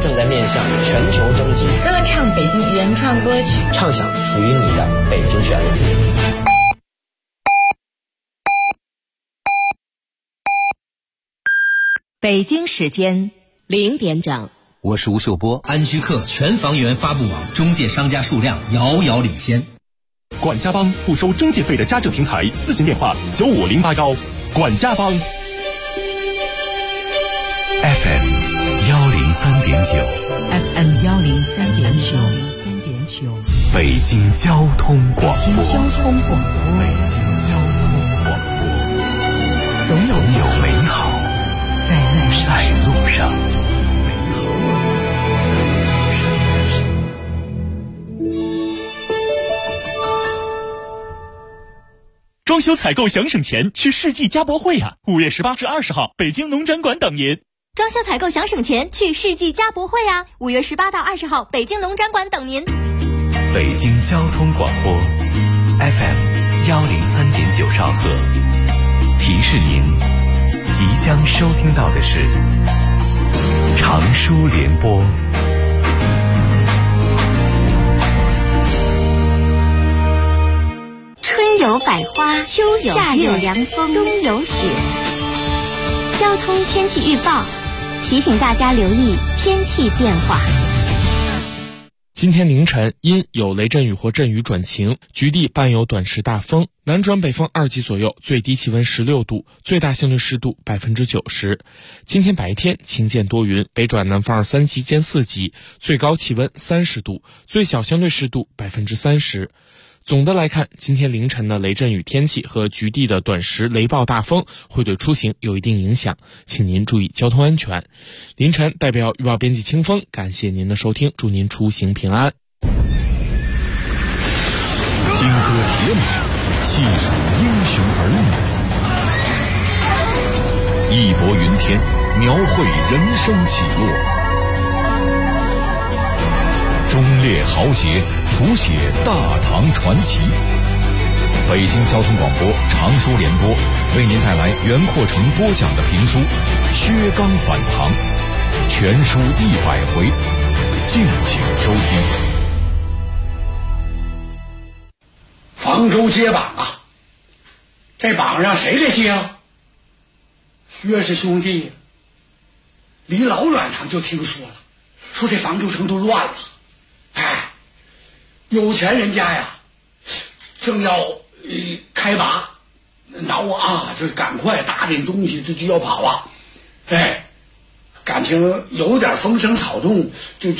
正在面向全球征集， 歌唱北京原创歌曲， 唱响属于你的北京旋律。 北京时间0点整， 我是吴秀波。 安居客全房源发布网中介商家数量遥遥领先。 管家帮不收中介费的家政平台，咨询电话9508高。管家帮。 FM 103.9 FM 103.9， 北京交通广播。 北京交通广播，总有美好在路上。 装修采购想省钱，去世纪家博会啊！5月18至20号，北京农展馆等您。 装修采购想省钱，去世纪家博会啊！5月18到20号，北京农展馆等您。 北京交通广播 FM 103.9兆赫，提示您即将收听到的是长舒联播。 春有百花，秋有夏有凉风，冬有雪。交通天气预报提醒大家留意天气变化。 今天凌晨因有雷阵雨或阵雨转晴，局地伴有短时大风，南转北风2级左右，最低气温16度，最大相对湿度90%。今天白天晴间多云，北转南风3级兼4级，最高气温30度，最小相对湿度30%。总的来看，今天凌晨的雷阵雨天气和局地的短时雷暴大风会对出行有一定影响，请您注意交通安全。凌晨代表预报编辑清风，感谢您的收听，祝您出行平安。 金戈铁马，细数英雄儿女，义薄云天，描绘人生起落。忠烈豪杰，谱写大唐传奇。北京交通广播长舒联播为您带来袁阔成播讲的评书《薛刚反唐》，全书100回，敬请收听。 房州接榜啊，这榜让谁给接了？薛氏兄弟离老远他们就听说了，说这房州城都乱了。有钱人家呀，正要开拔，挠啊，就是赶快打点东西，这就要跑啊！感情有点风声草动，就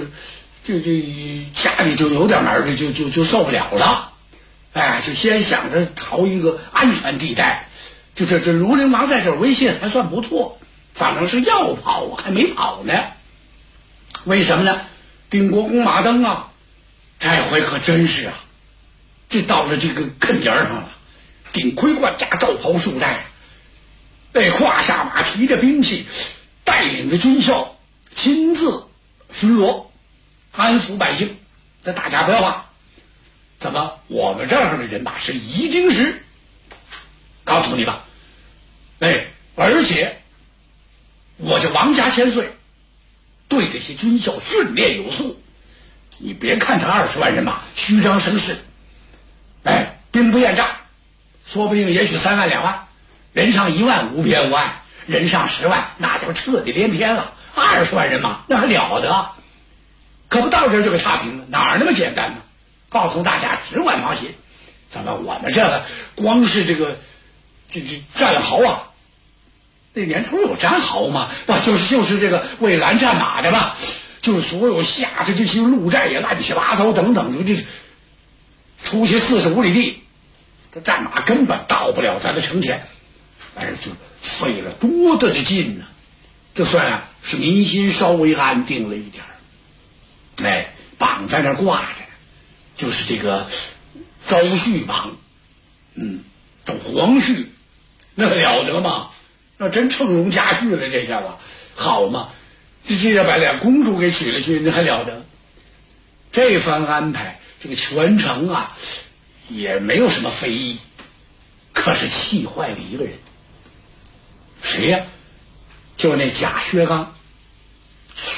家里就有点门的，就受不了了。就先想着逃一个安全地带，这卢陵王在这儿威信还算不错，反正是要跑还没跑呢。为什么呢？定国公马登啊，这回可真是啊，这到了这个坑点上了，顶盔冠甲，罩袍束带，胯下马，提着兵器，带领着军校亲自巡逻，安抚百姓。那大家不要怕，怎么我们这儿的人马是一定是告诉你吧，而且我这王家千岁对这些军校训练有素。你别看他20万人马虚张声势，兵不厌诈，说不定也许3万2万，人上1万无边无碍，人上10万那就彻底连天了。20万人马那还了得？可不到这儿就给踏平了，哪儿那么简单呢？告诉大家，只管放心，咱们我们这个光是这战壕啊，那年头有战壕吗？就是这个为拦战马的吧。就是所有下的这些路寨也乱七八糟等等，这出去45里地，这战马根本到不了咱的城前，就费了多大的劲呢？这算是民心稍微安定了一点。榜在那挂着，就是这个昭绪榜，这皇绪，那了得吗？那真乘龙驾驭了，这下子好吗？这要把俩公主给娶了去，那还了得？这番安排，这个全城啊，也没有什么非议，可是气坏了一个人。谁呀？就那贾薛刚。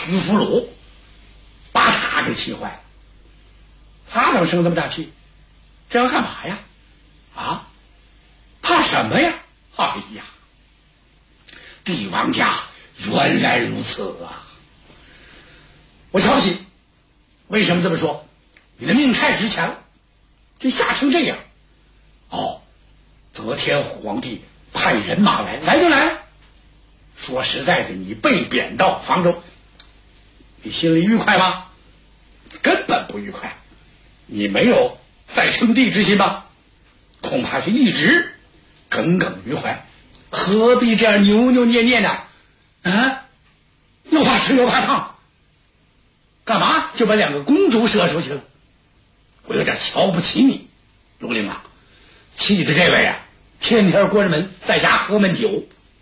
屈俘虏，把他给气坏了。他怎么生这么大气？这要干嘛呀？啊，怕什么呀？哎呀，帝王家原来如此啊！我瞧不起。为什么这么说？你的命太值钱了，就吓成这样。哦，则天皇帝派人马来就来了。说实在的，你被贬到房州，你心里愉快吗？根本不愉快。你没有再称帝之心吧？恐怕是一直耿耿于怀。何必这样扭扭捏捏呢？啊，又怕吃又怕烫，干嘛就把2个公主射出去了？我有点瞧不起你，卢陵王。气的这位啊，天天关着门在家喝闷酒。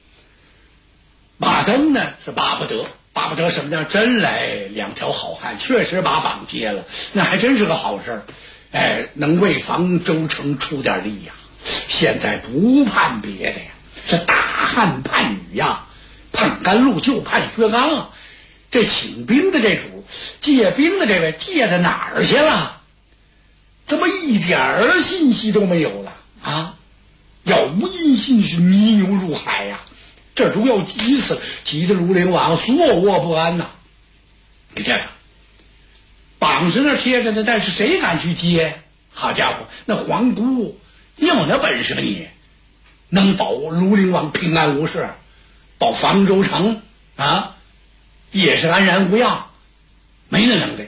马登呢是巴不得什么呢？真来2条好汉，确实把绑接了，那还真是个好事。哎，能为房州城出点力呀。现在不盼别的呀，是大汉盼雨呀，盼甘露就盼薛刚啊。这请兵的这主，借兵的这位借到哪儿去了？怎么一点信息都没有了啊？杳无音信，是泥牛入海呀！这都要急死，急得卢陵王坐卧不安呐。你这样，绑是那贴着呢，但是谁敢去接？好家伙，那皇姑，你有那本事吗？你能保卢陵王平安无事，保房州城啊，也是安然无恙？没那能力。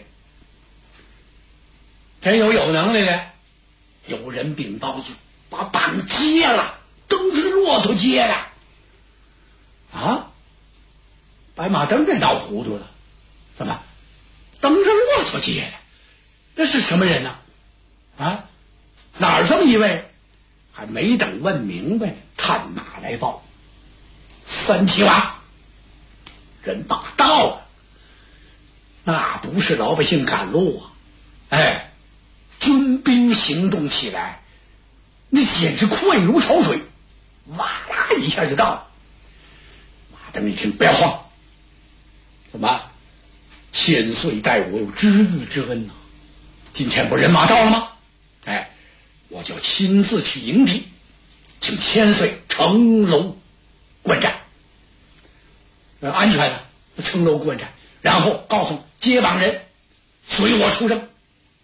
真有能力的，有人禀报就把绑接了，登着骆驼接了。啊，把马登给闹糊涂了。怎么登着骆驼接了？那是什么人呢？啊，哪儿这么一位？还没等问明白呢，探马来报，三齐王人马到了。那不是老百姓赶路啊，哎，军兵行动起来，那简直快如潮水，哇啦一下就到了。马登一听，不要慌，怎么千岁待我有知遇之恩呐？今天不人马到了吗？哎，我就亲自去迎敌，请千岁城楼观战，安全的城楼观战，然后告诉接榜人随我出征。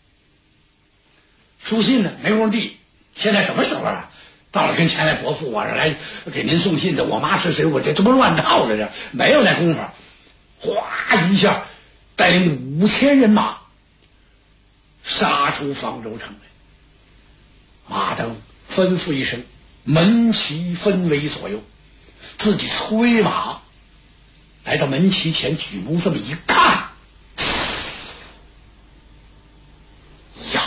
书信呢没工夫递，现在什么时候了？到了跟前来，伯父，我是来给您送信的，我妈是谁？我这不乱套着这，没有那功夫。哗一下，带领5000人马杀出房州城来。马登吩咐一声，门旗分为左右，自己催马来到门旗前，举目这么一看，呀，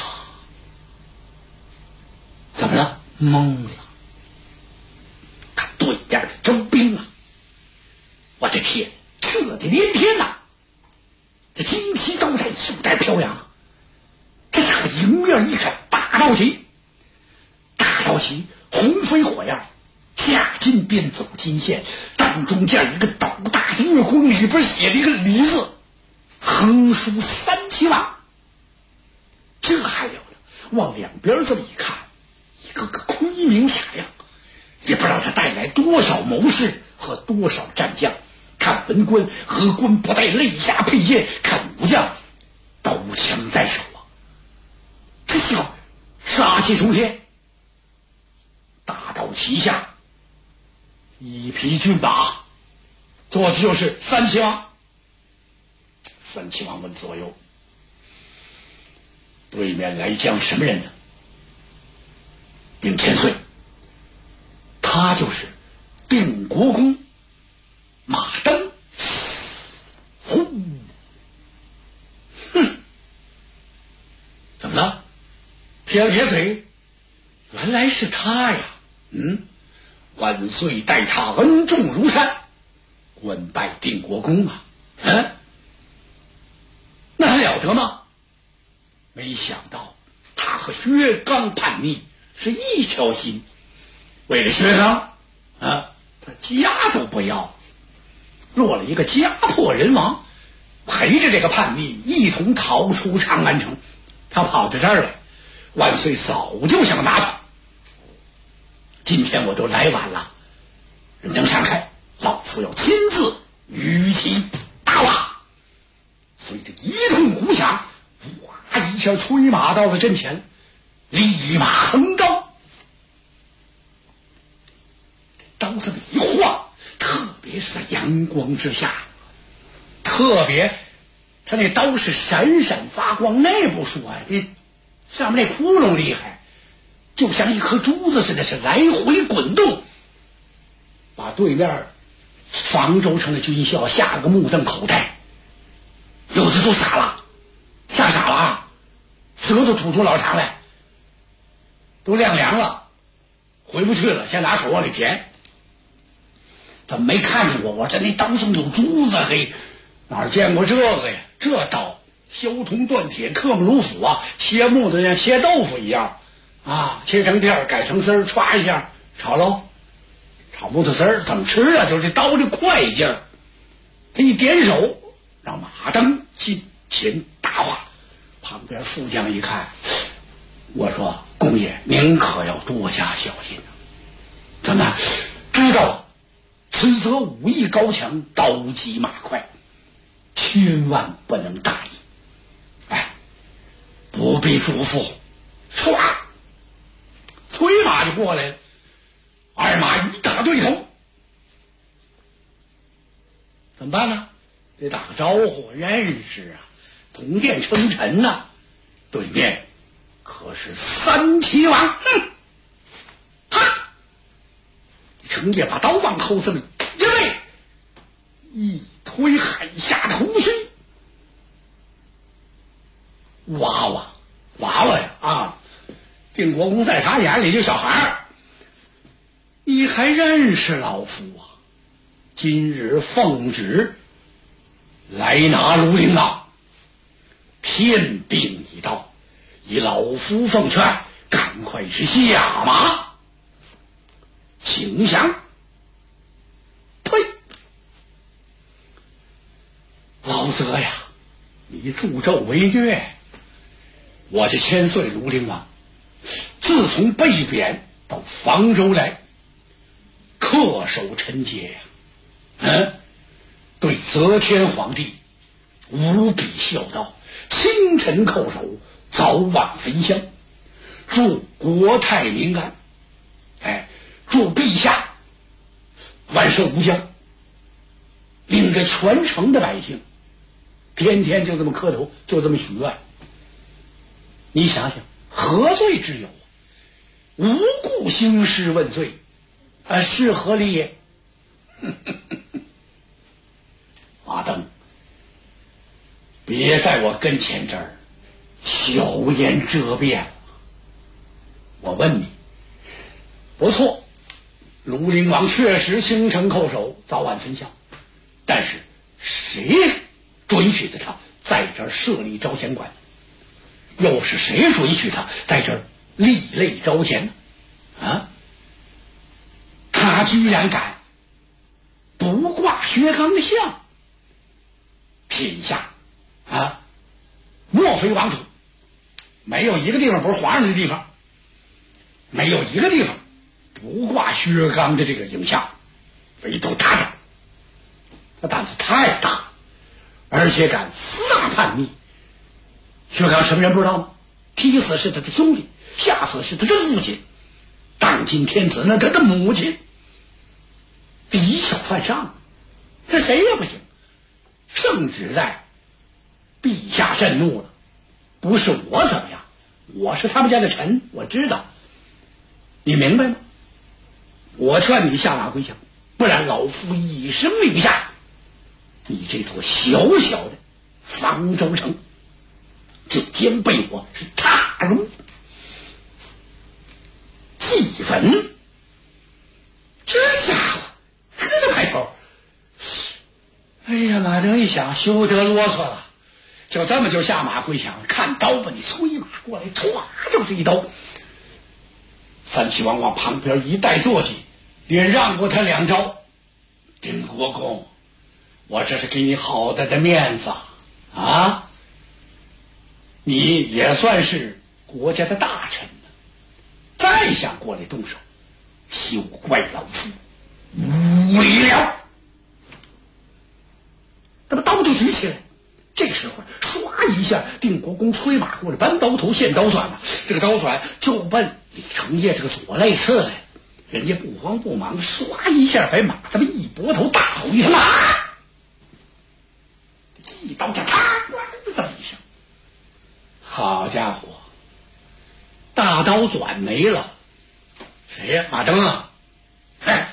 怎么了？懵了。看对面的周兵啊，我的天，彻底连天呐！这旌旗高展，袖带飘扬。这家伙迎面一看，大道旗，红飞火焰，下进便走金线，当中间一个斗大的月光，里边写了一个李字，横书三齐王。这还了得！往两边这么一看，一个个盔明甲亮，也不知道他带来多少谋士和多少战将。看文官，额官不带肋下佩剑；看武将，刀枪在手啊！这叫杀气冲天。大道旗下，一匹骏马，坐的就是三齐王。三齐王问左右，对面来将什么人呢？禀千岁，他就是定国公马登。呼，哼，怎么了？撇了撇嘴，原来是他呀。万岁待他恩重如山，官拜定国公啊。那还了得吗？没想到他和薛刚叛逆是一条心，为了薛刚啊，他家都不要，落了一个家破人亡， 陪着这个叛逆一同逃出长安城。他跑到这儿来，万岁早就想拿他。今天我都来晚了，人能闪开，老夫要亲自与其大瓦。随着一通鼓响，哇一下催马到了阵前，立马横刀，刀这么一晃，特别是在阳光之下，特别他那刀是闪闪发光，那不说呀，这上面那窟窿厉害，就像一颗珠子似的，是来回滚动，把对面房州城的军校吓了个目瞪口呆，有的都傻了，吓傻了，舌头吐出老长来，都晾凉了，回不去了，先拿手往里填。怎么没看见我？我这那刀上有珠子，嘿，哪儿见过这个呀？这刀削铜断铁，刻木如斧啊，切木头像切豆腐一样啊，切成片改成丝儿，歘一下炒喽。炒木头丝儿怎么吃啊？就是这刀这快劲儿，他一点手，让马登进前大话。旁边副将一看，我说公爷您可要多加小心啊！怎么知道此则武艺高强，刀急马快，千万不能大意。哎，不必嘱咐，唰，催马就过来了，二马一打对头，怎么办呢？得打个招呼，认识啊，同殿称臣呐。对面可是三齐王，哼！哈！程业把刀往后这么一位，一推海下的胡须，娃娃呀啊！定国公在他眼里就小孩儿，你还认识老夫啊？今日奉旨来拿庐陵王，天兵已到，以老夫奉劝，赶快是下马请降。呸！老泽呀，你助纣为虐！我这千岁庐陵王，自从被贬到房州来，恪守臣节呀，对则天皇帝无比孝道，清晨叩首，早晚焚香，祝国泰民安。祝陛下万寿无疆，领着全城的百姓天天就这么磕头，就这么许愿。你想想，何罪之有？无故兴师问罪，是何理也？马登，别在我跟前这儿巧言遮辩了。我问你，不错，庐陵王确实清晨叩首，早晚焚香，但是谁准许的他在这儿设立招贤馆？又是谁准许他在这儿立类招贤呢？啊！他居然敢不挂薛刚的像，天下啊，莫非王土，没有一个地方不是皇上的地方，没有一个地方不挂薛刚的这个影像，唯独他这，他胆子太大，而且敢私大叛逆。薛刚什么人不知道吗？踢死是他的兄弟，吓死是他的父亲，当今天子那他的母亲，这以小犯上，这谁也不行。圣旨在，陛下震怒了，不是我怎么样，我是他们家的臣，我知道，你明白吗？我劝你下马归降，不然老夫一声令下，你这座小小的房州城就将被我是踏入祭坟。这家伙可这派头，哎呀，马登一想，休得啰嗦了，就这么就下马归降，看刀吧，你催马过来，歘就是一刀。三齐王往旁边一带坐骑，也让过他两招。丁国公，我这是给你好大的面子， 啊，你也算是国家的大臣了，再想过来动手，休怪老夫无礼了。那么刀就举起来，这时候唰一下，定国公催马过来搬刀头现刀转了，这个刀转就奔李成业这个左肋刺来，人家不慌不忙，唰一下把马这么一拨头，大吼一声啊！一刀下，啪，这么一声，好家伙，大刀转没了。谁呀？马登啊！哎，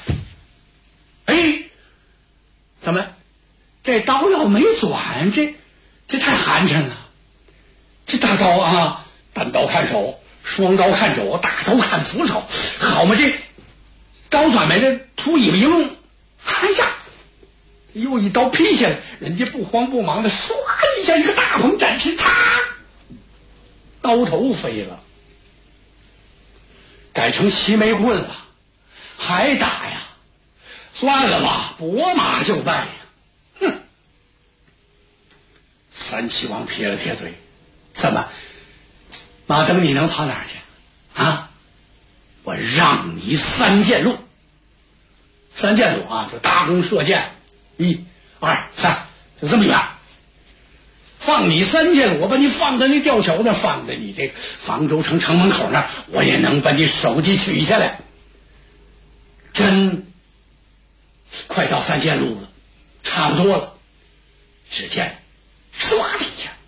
怎么这刀要没转，这太寒碜了。这大刀啊，单刀看手，双刀看肘，大刀看斧手，好嘛，这刀转没了，突尾巴一弄，哎呀，又一刀劈下来，人家不慌不忙的唰一下，一个大鹏展翅，嚓，刀头飞了，改成齐眉棍了，还打呀？算了吧，拨马就败呀！哼！三齐王撇了撇嘴，怎么，马登你能跑哪儿去啊？我让你3箭路。3箭路啊，就搭弓射箭，1、2、3，就这么远。放你3箭路，我把你放在那吊桥那，放在你这个房州城城门口那儿，我也能把你首级取下来。真快到3箭路了，差不多了。只见唰的一下，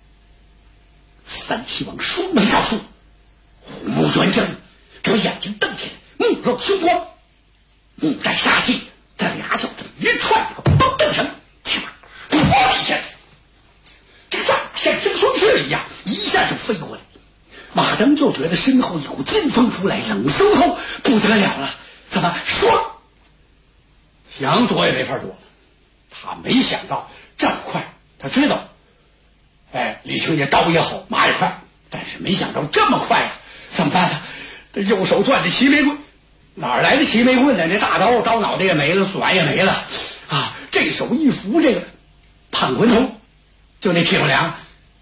三齐王双眉倒竖，虎目圆睁，这眼睛瞪起来，目露凶光，目带杀气，这俩脚这么一踹，嘣的一声，啪一下，这个战马像听双翅一样，一下就飞过来。马登就觉得身后一股劲风扑来，冷飕飕，不得了了。怎么说？想躲也没法躲了。他没想到这么快，他知道，李成业刀也好，马也快，但是没想到这么快啊！怎么办呢？这右手攥着齐眉棍，哪来的齐眉棍呢？这大刀刀脑袋也没了，甩也没了啊！这手一扶这个胖棍头，就那屁股梁，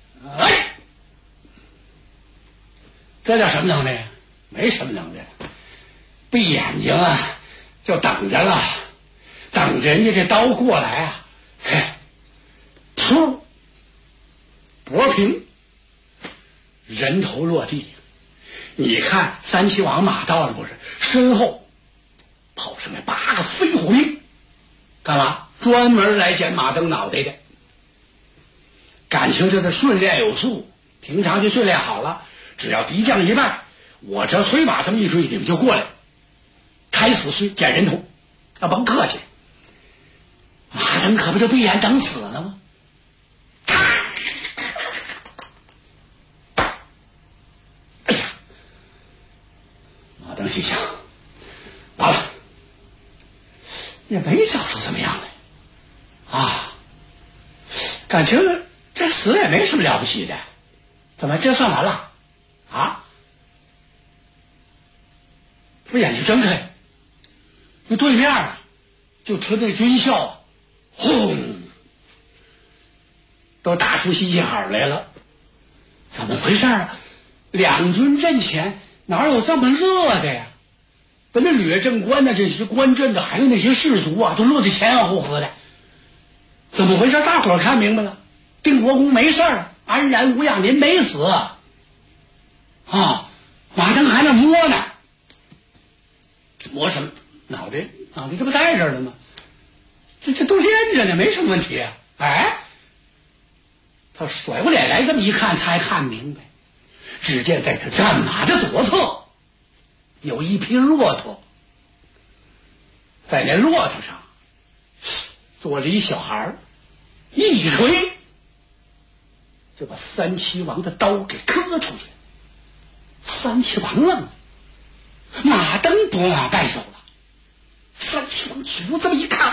这叫什么能耐？没什么能耐。闭眼睛啊，就等着了，等着人家这刀过来啊，噗，脖平，人头落地。你看三齐王马到了不是？身后跑上来8个飞虎兵，干嘛？专门来捡马登脑袋的。感情这个训练有素，平常就训练好了，只要敌将一败，我这催马这么一追，你们就过来。开死尸捡人头，甭客气。马登可不就闭眼等死了吗？哎呀，马登心想，完了，也没找出怎么样来啊！感情这死也没什么了不起的，怎么这算完了啊？我眼睛睁开。那对面啊，就听那军校，轰，都打出嘻嘻哈来了。怎么回事啊？两军阵前哪有这么乐的呀？咱这掠政官的这些官镇的，还有那些士卒啊，都乐得前仰后合的。怎么回事？大伙儿看明白了，定国公没事儿，安然无恙，您没死啊！马登还那摸呢，摸什么？脑袋这不在这儿了吗？这都练着呢，没什么问题啊。他甩过脸来，这么一看才看明白，只见在他战马的左侧有一匹骆驼，在那骆驼上坐着一小孩，一锤就把三齐王的刀给磕出去。三齐王愣了，马登拨马败走了。三齐王举步这么一看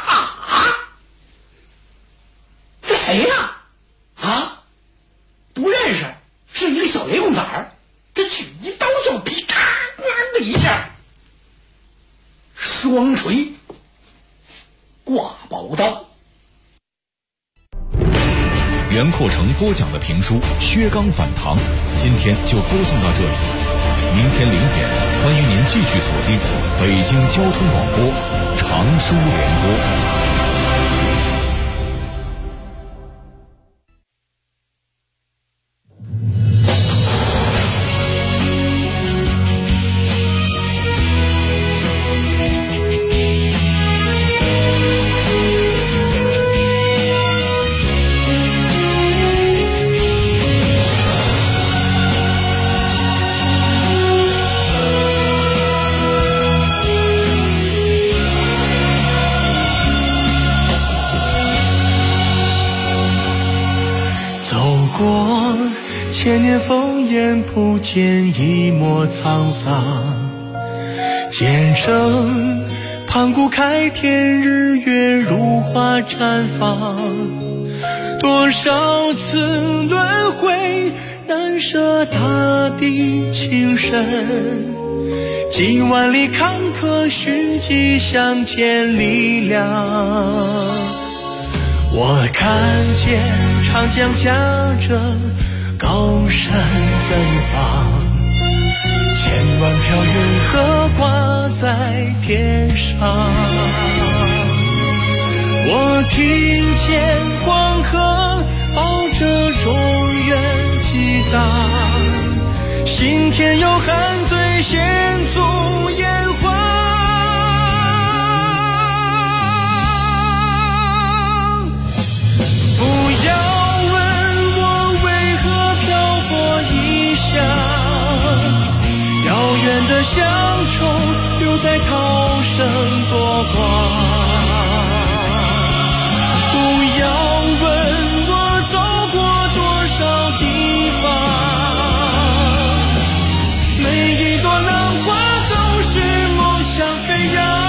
这谁呀？不认识，是一个小雷公崽儿。这举一刀就劈，咔的一下，双锤挂宝刀。 袁阔成播讲的评书《薛刚反唐》，今天就播送到这里。明天0点，欢迎您继续锁定北京交通广播常书联播。 千年烽烟不见一抹沧桑，见证盘古开天，日月如花绽放。多少次轮回，难舍大地情深，几万里坎坷，虚迹相见力量。我看见长江夹着高山奔放，千万条云河挂在天上。我听见黄河抱着中原激荡，心田有汉醉献足炎黄。不要遥远的乡愁留在涛声波光，不要问我走过多少地方，每一朵浪花都是梦想飞扬。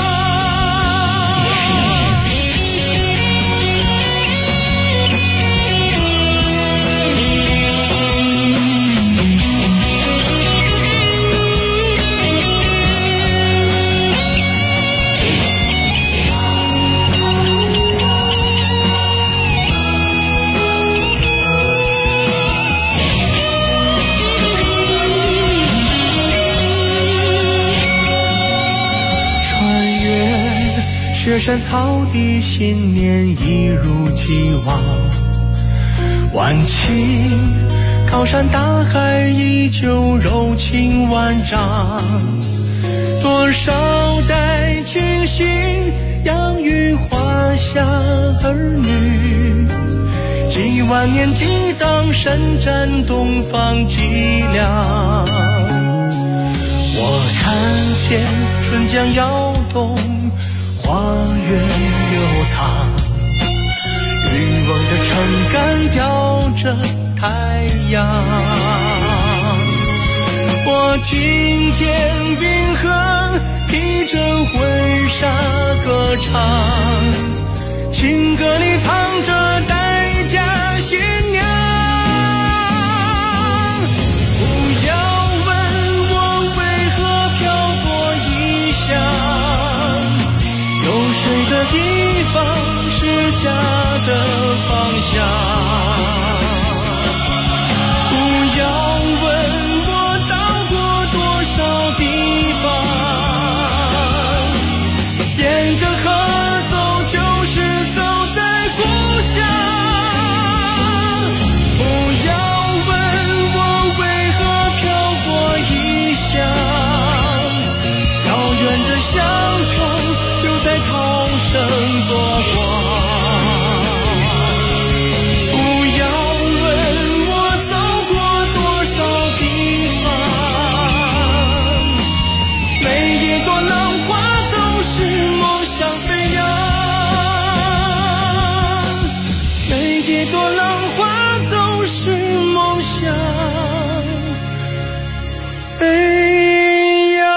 雪山草地，信念一如既往。万顷高山大海，依旧柔情万丈。多少代亲信养育华夏儿女，几万年激荡，伸展东方脊梁。我看见春江摇动，花园流淌，渔翁的撑杆吊着太阳。我听见冰河披着婚纱歌唱，情歌里藏着待嫁新娘。不要问我为何漂泊异乡，有水的地方是家的方向。不要问我到过多少地方，沿着河走就是走在故乡。不要问我为何漂泊异乡，遥远的乡愁留在涛声波光。不要问我走过多少地方，每一朵浪花都是梦想飞扬，每一朵浪花都是梦想飞扬。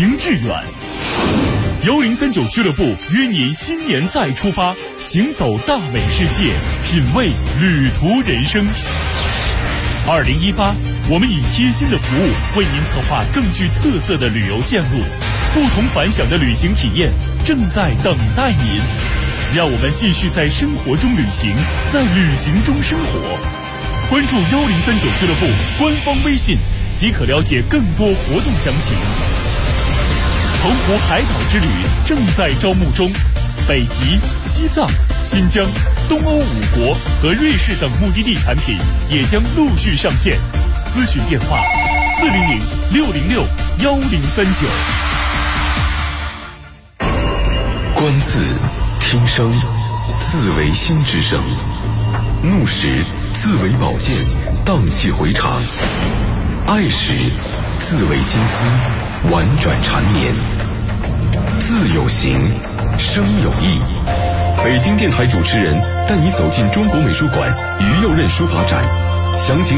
行致远。1039俱乐部约您新年再出发，行走大美世界，品味旅途人生。2018，我们以贴心的服务为您策划更具特色的旅游线路，不同凡响的旅行体验正在等待您。让我们继续在生活中旅行，在旅行中生活。关注1039俱乐部官方微信，即可了解更多活动详情。澎湖海岛之旅正在招募中，北极、西藏、新疆、东欧5国和瑞士等目的地产品也将陆续上线。咨询电话400-606-1039。 观字听声，字为心之声；怒时字为宝剑，荡气回肠；爱时字为金丝，婉转缠绵。字有形，声有意。北京电台主持人带你走进中国美术馆于右任书法展，详情